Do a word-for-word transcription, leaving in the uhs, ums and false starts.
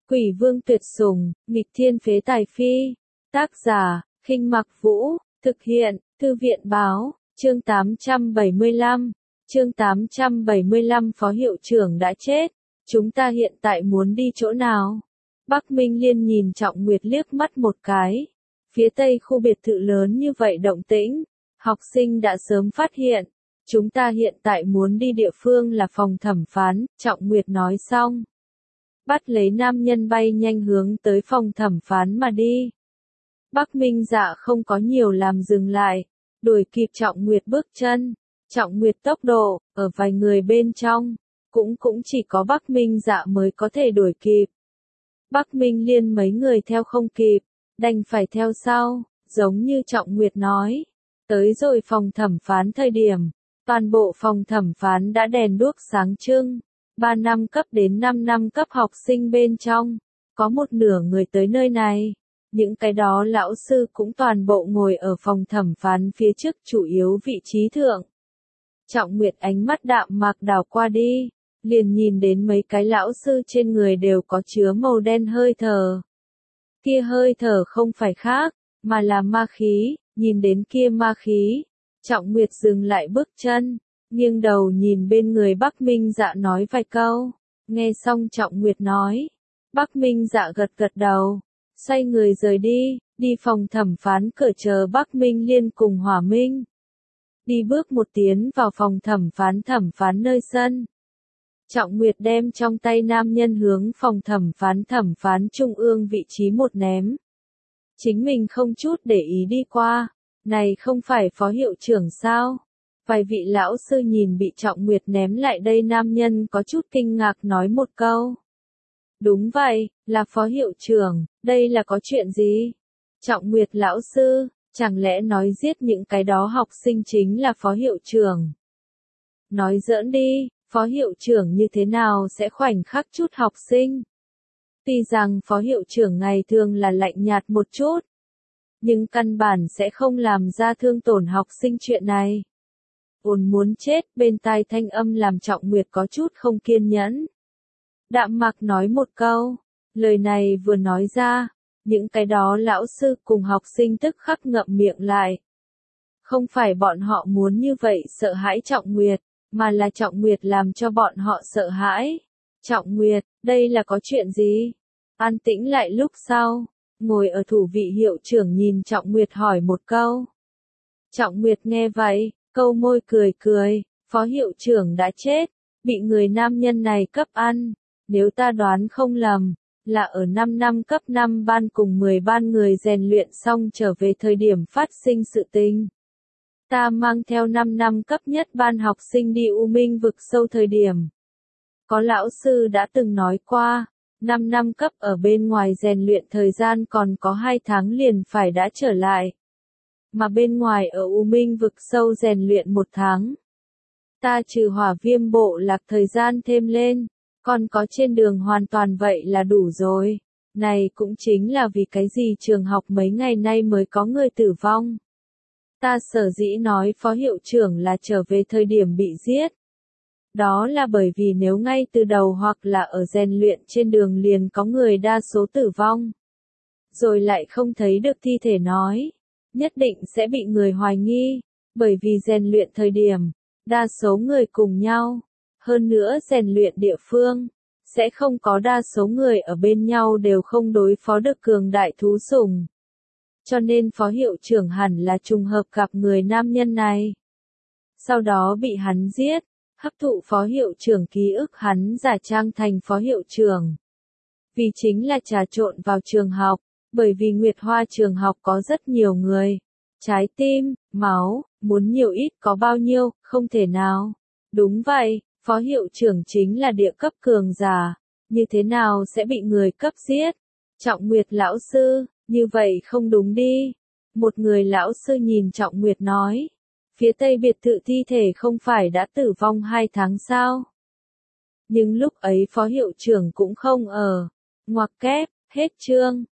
Quỷ vương tuyệt sủng, nghịch thiên phế tài phi. Tác giả, Khinh Mặc Vũ, thực hiện, Thư viện báo, chương tám trăm bảy mươi lăm. Chương tám trăm bảy mươi lăm Phó hiệu trưởng đã chết. Chúng ta hiện tại muốn đi chỗ nào? Bắc Minh Liên nhìn Trọng Nguyệt liếc mắt một cái. Phía tây khu biệt thự lớn như vậy động tĩnh, học sinh đã sớm phát hiện. Chúng ta hiện tại muốn đi địa phương là phòng thẩm phán, Trọng Nguyệt nói xong. Bắt lấy nam nhân bay nhanh hướng tới phòng thẩm phán mà đi. Bắc Minh Dạ không có nhiều làm dừng lại, đuổi kịp Trọng Nguyệt bước chân. Trọng Nguyệt tốc độ, ở vài người bên trong, cũng cũng chỉ có Bắc Minh Dạ mới có thể đuổi kịp. Bắc Minh Liên mấy người theo không kịp, đành phải theo sau, giống như Trọng Nguyệt nói. Tới rồi phòng thẩm phán thời điểm, toàn bộ phòng thẩm phán đã đèn đuốc sáng trưng. Ba năm cấp đến năm năm cấp học sinh bên trong, có một nửa người tới nơi này. Những cái đó lão sư cũng toàn bộ ngồi ở phòng thẩm phán phía trước chủ yếu vị trí thượng. Trọng Nguyệt ánh mắt đạm mạc đảo qua đi, liền nhìn đến mấy cái lão sư trên người đều có chứa màu đen hơi thở. Kia hơi thở không phải khác, mà là ma khí, nhìn đến kia ma khí. Trọng Nguyệt dừng lại bước chân, nghiêng đầu nhìn bên người Bắc Minh Dạ nói vài câu. Nghe xong Trọng Nguyệt nói, Bắc Minh Dạ gật gật đầu, xoay người rời đi, đi phòng thẩm phán cửa chờ Bắc Minh Liên cùng Hỏa Minh. Đi bước một tiến vào phòng thẩm phán thẩm phán nơi sân. Trọng Nguyệt đem trong tay nam nhân hướng phòng thẩm phán thẩm phán trung ương vị trí một ném. Chính mình không chút để ý đi qua, này không phải phó hiệu trưởng sao? Vài vị lão sư nhìn bị Trọng Nguyệt ném lại đây nam nhân có chút kinh ngạc nói một câu. Đúng vậy, là phó hiệu trưởng, đây là có chuyện gì? Trọng Nguyệt lão sư, chẳng lẽ nói giết những cái đó học sinh chính là phó hiệu trưởng? Nói giỡn đi, phó hiệu trưởng như thế nào sẽ khoảnh khắc chút học sinh? Tuy rằng phó hiệu trưởng ngày thường là lạnh nhạt một chút, nhưng căn bản sẽ không làm ra thương tổn học sinh chuyện này. Ồn muốn chết, bên tai thanh âm làm Trọng Nguyệt có chút không kiên nhẫn. Đạm Mạc nói một câu, lời này vừa nói ra, những cái đó lão sư cùng học sinh tức khắc ngậm miệng lại. Không phải bọn họ muốn như vậy sợ hãi Trọng Nguyệt, mà là Trọng Nguyệt làm cho bọn họ sợ hãi. Trọng Nguyệt, đây là có chuyện gì? An tĩnh lại lúc sau, ngồi ở thủ vị hiệu trưởng nhìn Trọng Nguyệt hỏi một câu. Trọng Nguyệt nghe vậy, câu môi cười cười, phó hiệu trưởng đã chết, bị người nam nhân này cấp ăn. Nếu ta đoán không lầm, là ở năm năm cấp năm ban cùng mười ban người rèn luyện xong trở về thời điểm phát sinh sự tình. Ta mang theo năm năm cấp nhất ban học sinh đi U Minh vực sâu thời điểm. Có lão sư đã từng nói qua, năm năm cấp ở bên ngoài rèn luyện thời gian còn có hai tháng liền phải đã trở lại. Mà bên ngoài ở U Minh vực sâu rèn luyện một tháng. Ta trừ hỏa viêm bộ lạc thời gian thêm lên, còn có trên đường hoàn toàn vậy là đủ rồi. Này cũng chính là vì cái gì trường học mấy ngày nay mới có người tử vong. Ta sở dĩ nói phó hiệu trưởng là trở về thời điểm bị giết. Đó là bởi vì nếu ngay từ đầu hoặc là ở rèn luyện trên đường liền có người đa số tử vong. Rồi lại không thấy được thi thể nói. Nhất định sẽ bị người hoài nghi. Bởi vì rèn luyện thời điểm, đa số người cùng nhau. Hơn nữa rèn luyện địa phương, sẽ không có đa số người ở bên nhau đều không đối phó được cường đại thú sủng. Cho nên phó hiệu trưởng hẳn là trùng hợp gặp người nam nhân này. Sau đó bị hắn giết, hấp thụ phó hiệu trưởng ký ức hắn giả trang thành phó hiệu trưởng. Vì chính là trà trộn vào trường học, bởi vì Nguyệt Hoa trường học có rất nhiều người. Trái tim, máu, muốn nhiều ít có bao nhiêu, không thể nào. Đúng vậy. Phó hiệu trưởng chính là địa cấp cường giả, như thế nào sẽ bị người cấp giết? Trọng Nguyệt lão sư, như vậy không đúng đi. Một người lão sư nhìn Trọng Nguyệt nói, phía tây biệt thự thi thể không phải đã tử vong hai tháng sao? Nhưng lúc ấy phó hiệu trưởng cũng không ở. Ngoặc kép, hết chương.